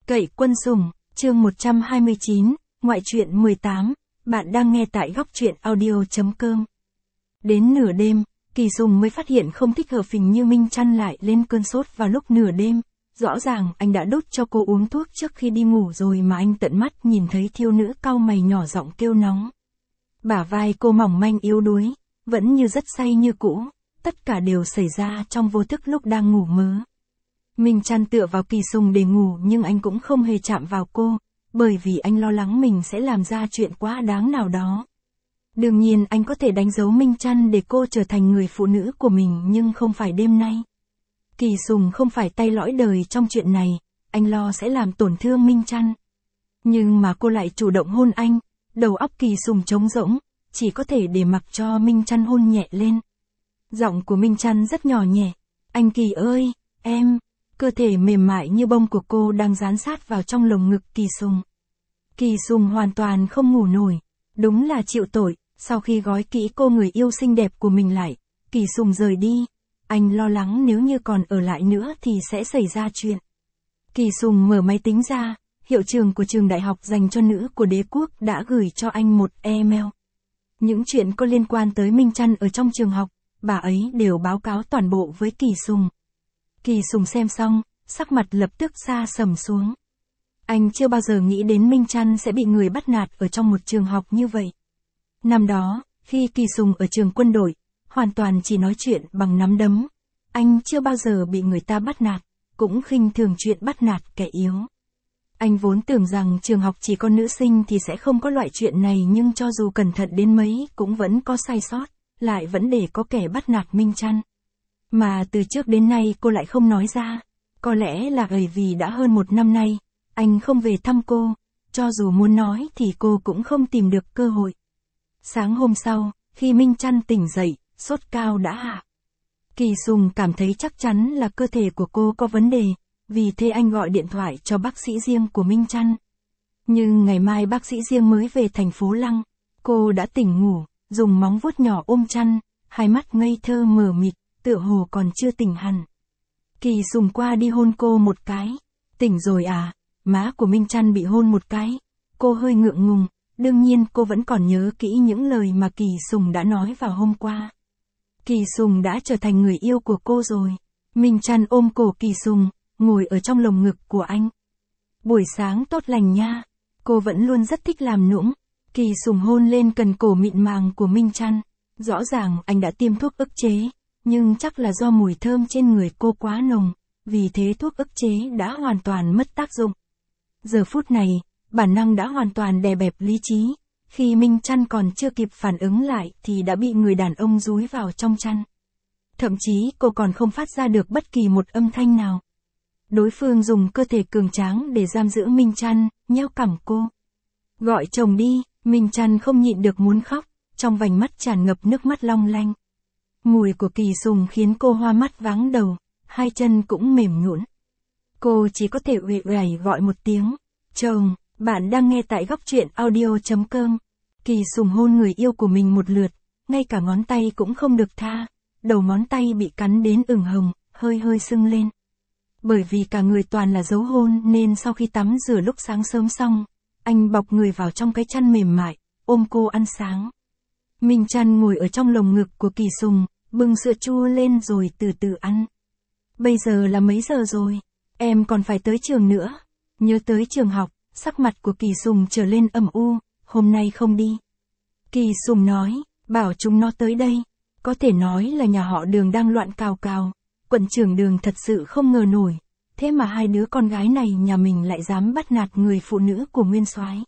Cậy quân sủng, chương 129, ngoại truyện 18, bạn đang nghe tại góc truyện audio.com. Đến nửa đêm, Kỳ Sùng mới phát hiện không thích hợp, phình như Minh Trăn lại lên cơn sốt vào lúc nửa đêm. Rõ ràng anh đã đút cho cô uống thuốc trước khi đi ngủ rồi mà anh tận mắt nhìn thấy thiếu nữ cau mày nhỏ giọng kêu nóng. Bả vai cô mỏng manh yếu đuối, vẫn như rất say như cũ, tất cả đều xảy ra trong vô thức lúc đang ngủ mơ. Minh Trăn tựa vào Kỳ Sùng để ngủ nhưng anh cũng không hề chạm vào cô, bởi vì anh lo lắng mình sẽ làm ra chuyện quá đáng nào đó. Đương nhiên anh có thể đánh dấu Minh Trăn để cô trở thành người phụ nữ của mình nhưng không phải đêm nay. Kỳ Sùng không phải tay lõi đời trong chuyện này, anh lo sẽ làm tổn thương Minh Trăn. Nhưng mà cô lại chủ động hôn anh, đầu óc Kỳ Sùng trống rỗng, chỉ có thể để mặc cho Minh Trăn hôn nhẹ lên. Giọng của Minh Trăn rất nhỏ nhẹ, anh Kỳ ơi, em. Cơ thể mềm mại như bông của cô đang dán sát vào trong lồng ngực Kỳ Sùng. Kỳ Sùng hoàn toàn không ngủ nổi, đúng là chịu tội, sau khi gói kỹ cô người yêu xinh đẹp của mình lại, Kỳ Sùng rời đi. Anh lo lắng nếu như còn ở lại nữa thì sẽ xảy ra chuyện. Kỳ Sùng mở máy tính ra, hiệu trưởng của trường đại học dành cho nữ của đế quốc đã gửi cho anh một email. Những chuyện có liên quan tới Minh Trăn ở trong trường học, bà ấy đều báo cáo toàn bộ với Kỳ Sùng. Kỳ Sùng xem xong, sắc mặt lập tức sa sầm xuống. Anh chưa bao giờ nghĩ đến Minh Trăn sẽ bị người bắt nạt ở trong một trường học như vậy. Năm đó, khi Kỳ Sùng ở trường quân đội, hoàn toàn chỉ nói chuyện bằng nắm đấm. Anh chưa bao giờ bị người ta bắt nạt, cũng khinh thường chuyện bắt nạt kẻ yếu. Anh vốn tưởng rằng trường học chỉ có nữ sinh thì sẽ không có loại chuyện này, nhưng cho dù cẩn thận đến mấy cũng vẫn có sai sót, lại vẫn để có kẻ bắt nạt Minh Trăn. Mà từ trước đến nay cô lại không nói ra, có lẽ là bởi vì đã hơn một năm nay, anh không về thăm cô, cho dù muốn nói thì cô cũng không tìm được cơ hội. Sáng hôm sau, khi Minh Trăn tỉnh dậy, sốt cao đã hạ. Kỳ Sùng cảm thấy chắc chắn là cơ thể của cô có vấn đề, vì thế anh gọi điện thoại cho bác sĩ riêng của Minh Trăn. Nhưng ngày mai bác sĩ riêng mới về thành phố Lăng, cô đã tỉnh ngủ, dùng móng vuốt nhỏ ôm Trăn, hai mắt ngây thơ mờ mịt, tựa hồ còn chưa tỉnh hẳn. Kỳ Sùng qua đi hôn cô một cái. Tỉnh rồi à? Má của Minh Trăn bị hôn một cái. Cô hơi ngượng ngùng, đương nhiên cô vẫn còn nhớ kỹ những lời mà Kỳ Sùng đã nói vào hôm qua. Kỳ Sùng đã trở thành người yêu của cô rồi. Minh Trăn ôm cổ Kỳ Sùng, ngồi ở trong lồng ngực của anh. Buổi sáng tốt lành nha. Cô vẫn luôn rất thích làm nũng. Kỳ Sùng hôn lên cần cổ mịn màng của Minh Trăn. Rõ ràng anh đã tiêm thuốc ức chế, nhưng chắc là do mùi thơm trên người cô quá nồng, vì thế thuốc ức chế đã hoàn toàn mất tác dụng. Giờ phút này, bản năng đã hoàn toàn đè bẹp lý trí, khi Minh Trăn còn chưa kịp phản ứng lại thì đã bị người đàn ông dúi vào trong chăn. Thậm chí cô còn không phát ra được bất kỳ một âm thanh nào. Đối phương dùng cơ thể cường tráng để giam giữ Minh Trăn, nhéo cằm cô. Gọi chồng đi, Minh Trăn không nhịn được muốn khóc, trong vành mắt tràn ngập nước mắt long lanh. Mùi của Kỳ Sùng khiến cô hoa mắt váng đầu, hai chân cũng mềm nhũn. Cô chỉ có thể uể oải gọi một tiếng, chồng. Bạn đang nghe tại góc truyện audio.com. Kỳ Sùng hôn người yêu của mình một lượt, ngay cả ngón tay cũng không được tha, đầu ngón tay bị cắn đến ửng hồng, hơi hơi sưng lên. Bởi vì cả người toàn là dấu hôn nên sau khi tắm rửa lúc sáng sớm xong, anh bọc người vào trong cái chăn mềm mại, ôm cô ăn sáng. Minh Trăn ngồi ở trong lồng ngực của Kỳ Sùng, bưng sữa chua lên rồi từ từ ăn. Bây giờ là mấy giờ rồi? Em còn phải tới trường nữa. Nhớ tới trường học, sắc mặt của Kỳ Sùng trở lên âm u, hôm nay không đi. Kỳ Sùng nói, bảo chúng nó tới đây. Có thể nói là nhà họ Đường đang loạn cào cào. Quận trưởng Đường thật sự không ngờ nổi. Thế mà hai đứa con gái này nhà mình lại dám bắt nạt người phụ nữ của Nguyên Soái.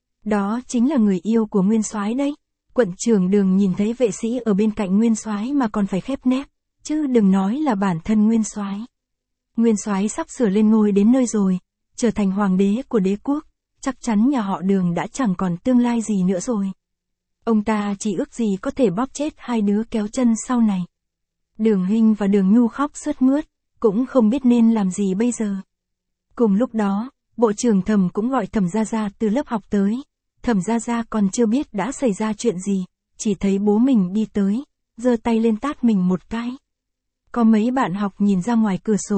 Đó chính là người yêu của Nguyên Soái đấy. Quận trưởng Đường nhìn thấy vệ sĩ ở bên cạnh Nguyên Soái mà còn phải khép nép, chứ đừng nói là bản thân Nguyên Soái. Nguyên Soái sắp sửa lên ngôi đến nơi rồi, trở thành hoàng đế của đế quốc, chắc chắn nhà họ Đường đã chẳng còn tương lai gì nữa rồi. Ông ta chỉ ước gì có thể bóp chết hai đứa kéo chân sau này. Đường Hinh và Đường Nhu khóc sướt mướt, cũng không biết nên làm gì bây giờ. Cùng lúc đó, Bộ trưởng Thẩm cũng gọi Thẩm Gia Gia từ lớp học tới. Thẩm Gia Gia còn chưa biết đã xảy ra chuyện gì, chỉ thấy bố mình đi tới, giơ tay lên tát mình một cái. Có mấy bạn học nhìn ra ngoài cửa sổ,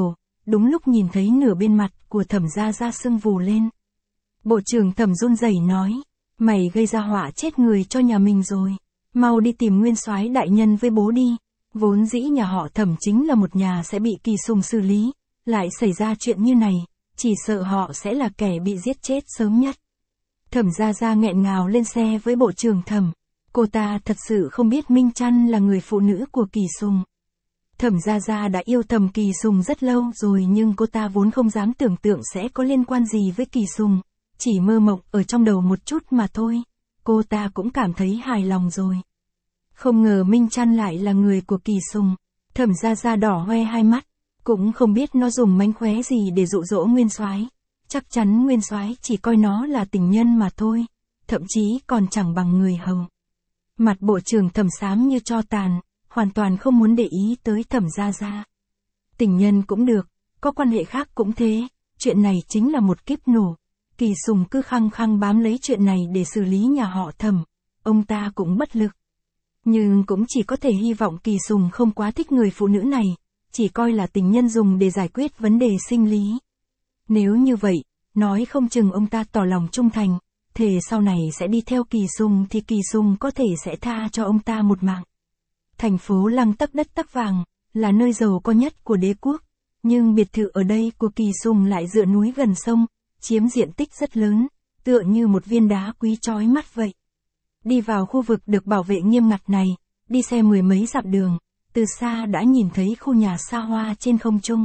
đúng lúc nhìn thấy nửa bên mặt của Thẩm Gia Gia sưng vù lên. Bộ trưởng Thẩm run rẩy nói, mày gây ra họa chết người cho nhà mình rồi, mau đi tìm Nguyên Soái đại nhân với bố đi, vốn dĩ nhà họ Thẩm chính là một nhà sẽ bị Kỳ Sùng xử lý, lại xảy ra chuyện như này, chỉ sợ họ sẽ là kẻ bị giết chết sớm nhất. Thẩm Gia Gia nghẹn ngào lên xe với bộ trưởng Thẩm, cô ta thật sự không biết Minh Trăn là người phụ nữ của Kỳ Sùng. Thẩm Gia Gia đã yêu Thẩm Kỳ Sùng rất lâu rồi nhưng cô ta vốn không dám tưởng tượng sẽ có liên quan gì với Kỳ Sùng, chỉ mơ mộng ở trong đầu một chút mà thôi, cô ta cũng cảm thấy hài lòng rồi. Không ngờ Minh Trăn lại là người của Kỳ Sùng, Thẩm Gia Gia đỏ hoe hai mắt, cũng không biết nó dùng mánh khóe gì để dụ dỗ Nguyên Soái. Chắc chắn Nguyên Soái chỉ coi nó là tình nhân mà thôi, thậm chí còn chẳng bằng người hầu. Mặt bộ trưởng Thẩm xám như tro tàn, hoàn toàn không muốn để ý tới Thẩm Gia Gia. Tình nhân cũng được, có quan hệ khác cũng thế, chuyện này chính là một kiếp nổ. Kỳ Sùng cứ khăng khăng bám lấy chuyện này để xử lý nhà họ Thẩm, ông ta cũng bất lực. Nhưng cũng chỉ có thể hy vọng Kỳ Sùng không quá thích người phụ nữ này, chỉ coi là tình nhân dùng để giải quyết vấn đề sinh lý. Nếu như vậy, nói không chừng ông ta tỏ lòng trung thành, thề sau này sẽ đi theo Kỳ Sùng thì Kỳ Sùng có thể sẽ tha cho ông ta một mạng. Thành phố lăng tắc đất tắc vàng, là nơi giàu có nhất của đế quốc, nhưng biệt thự ở đây của Kỳ Sùng lại dựa núi gần sông, chiếm diện tích rất lớn, tựa như một viên đá quý chói mắt vậy. Đi vào khu vực được bảo vệ nghiêm ngặt này, đi xe mười mấy dặm đường, từ xa đã nhìn thấy khu nhà xa hoa trên không trung.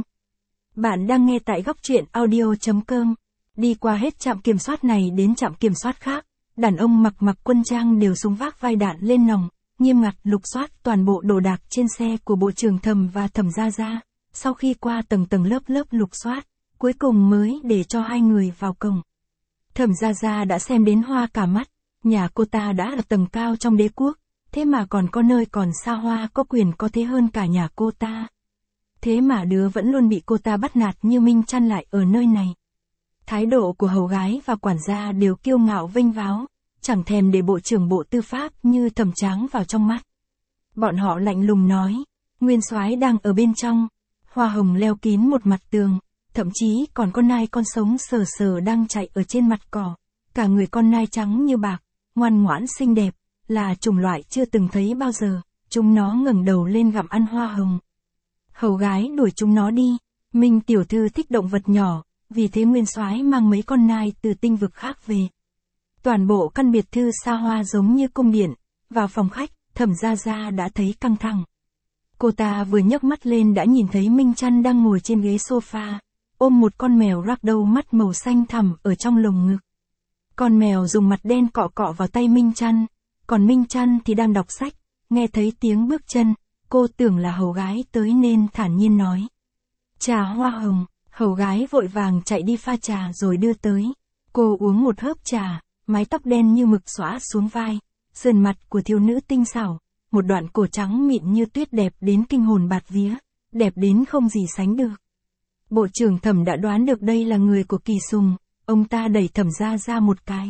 Bạn đang nghe tại góc truyện audio.com. Đi qua hết trạm kiểm soát này đến trạm kiểm soát khác, đàn ông mặc quân trang đều súng vác vai đạn lên nòng, nghiêm ngặt lục soát toàn bộ đồ đạc trên xe của bộ trưởng Thẩm và Thẩm Gia Gia. Sau khi qua tầng lớp lục soát, cuối cùng mới để cho hai người vào cổng. Thẩm Gia Gia đã xem đến hoa cả mắt, nhà cô ta đã ở tầng cao trong đế quốc, thế mà còn có nơi còn xa hoa có quyền có thế hơn cả nhà cô ta. Thế mà đứa vẫn luôn bị cô ta bắt nạt như Minh Trăn lại ở nơi này. Thái độ của hầu gái và quản gia đều kiêu ngạo vênh váo, chẳng thèm để bộ trưởng bộ tư pháp như Thẩm Tráng vào trong mắt. Bọn họ lạnh lùng nói, Nguyên Soái đang ở bên trong, hoa hồng leo kín một mặt tường, thậm chí còn con nai con sống sờ sờ đang chạy ở trên mặt cỏ, cả người con nai trắng như bạc, ngoan ngoãn xinh đẹp, là chủng loại chưa từng thấy bao giờ, chúng nó ngẩng đầu lên gặm ăn hoa hồng. Hầu gái đuổi chúng nó đi, Minh tiểu thư thích động vật nhỏ, vì thế Nguyên Soái mang mấy con nai từ tinh vực khác về. Toàn bộ căn biệt thư xa hoa giống như cung điện, vào phòng khách, Thẩm Gia Gia đã thấy căng thẳng. Cô ta vừa nhấc mắt lên đã nhìn thấy Minh Trăn đang ngồi trên ghế sofa, ôm một con mèo ragdoll mắt màu xanh thẳm ở trong lồng ngực. Con mèo dùng mặt đen cọ cọ vào tay Minh Trăn, còn Minh Trăn thì đang đọc sách, nghe thấy tiếng bước chân, cô tưởng là hầu gái tới nên thản nhiên nói. Trà hoa hồng, hầu gái vội vàng chạy đi pha trà rồi đưa tới. Cô uống một hớp trà, mái tóc đen như mực xõa xuống vai, sườn mặt của thiếu nữ tinh xảo, một đoạn cổ trắng mịn như tuyết đẹp đến kinh hồn bạt vía, đẹp đến không gì sánh được. Bộ trưởng Thẩm đã đoán được đây là người của Kỳ Sùng, ông ta đẩy Thẩm Gia Gia một cái.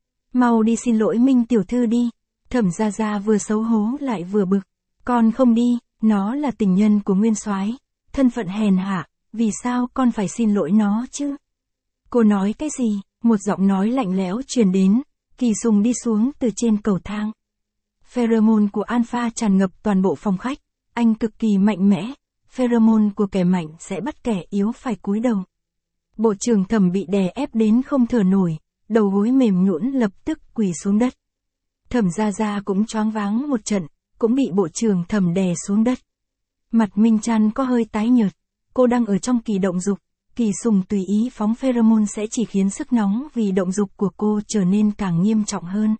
Mau đi xin lỗi Minh tiểu thư đi. Thẩm Gia Gia vừa xấu hổ lại vừa bực. Con không đi, nó là tình nhân của Nguyên Soái, thân phận hèn hạ, vì sao con phải xin lỗi nó chứ? Cô nói cái gì? Một giọng nói lạnh lẽo truyền đến. Kỳ Sùng đi xuống từ trên cầu thang. Pheromone của Alpha tràn ngập toàn bộ phòng khách, anh cực kỳ mạnh mẽ, pheromone của kẻ mạnh sẽ bắt kẻ yếu phải cúi đầu. Bộ trưởng Thẩm bị đè ép đến không thở nổi, đầu gối mềm nhũn lập tức quỳ xuống đất. Thẩm Gia Gia cũng choáng váng một trận, cũng bị bộ trưởng Thẩm đè xuống đất. Mặt Minh Trăn có hơi tái nhợt, cô đang ở trong kỳ động dục, Kỳ Sùng tùy ý phóng pheromone sẽ chỉ khiến sức nóng vì động dục của cô trở nên càng nghiêm trọng hơn.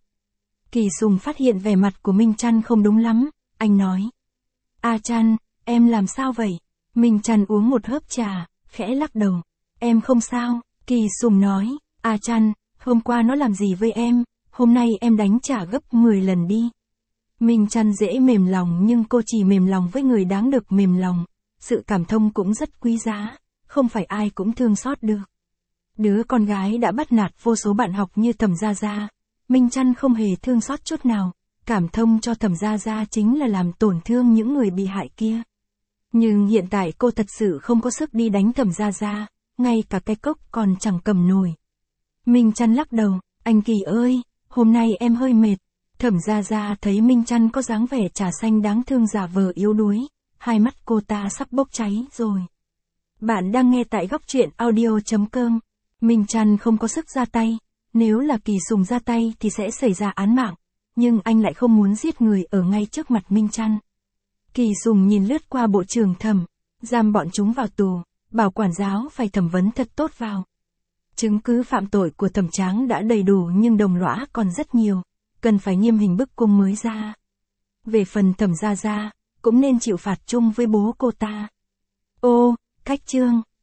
Kỳ Sùng phát hiện vẻ mặt của Minh Trăn không đúng lắm, anh nói. A Trăn, em làm sao vậy? Minh Trăn uống một hớp trà, khẽ lắc đầu. Em không sao, Kỳ Sùng nói. A Trăn, hôm qua nó làm gì với em, hôm nay em đánh trả gấp 10 lần đi. Minh Trăn dễ mềm lòng nhưng cô chỉ mềm lòng với người đáng được mềm lòng. Sự cảm thông cũng rất quý giá, không phải ai cũng thương xót được. Đứa con gái đã bắt nạt vô số bạn học như Thẩm Gia Gia, Minh Trăn không hề thương xót chút nào, cảm thông cho Thẩm Gia Gia chính là làm tổn thương những người bị hại kia. Nhưng hiện tại cô thật sự không có sức đi đánh Thẩm Gia Gia, ngay cả cái cốc còn chẳng cầm nổi. Minh Trăn lắc đầu, anh Kỳ ơi, hôm nay em hơi mệt. Thẩm Gia Gia thấy Minh Trăn có dáng vẻ trà xanh đáng thương giả vờ yếu đuối, hai mắt cô ta sắp bốc cháy rồi. Bạn đang nghe tại góc truyện audio.com. Minh Trăn không có sức ra tay, nếu là Kỳ Sùng ra tay thì sẽ xảy ra án mạng, nhưng anh lại không muốn giết người ở ngay trước mặt Minh Trăn. Kỳ Sùng nhìn lướt qua bộ trưởng Thẩm, giam bọn chúng vào tù, bảo quản giáo phải thẩm vấn thật tốt vào. Chứng cứ phạm tội của Thẩm Tráng đã đầy đủ nhưng đồng lõa còn rất nhiều, cần phải nghiêm hình bức cung mới ra. Về phần Thẩm Gia Gia, cũng nên chịu phạt chung với bố cô ta. Ô, cách chương.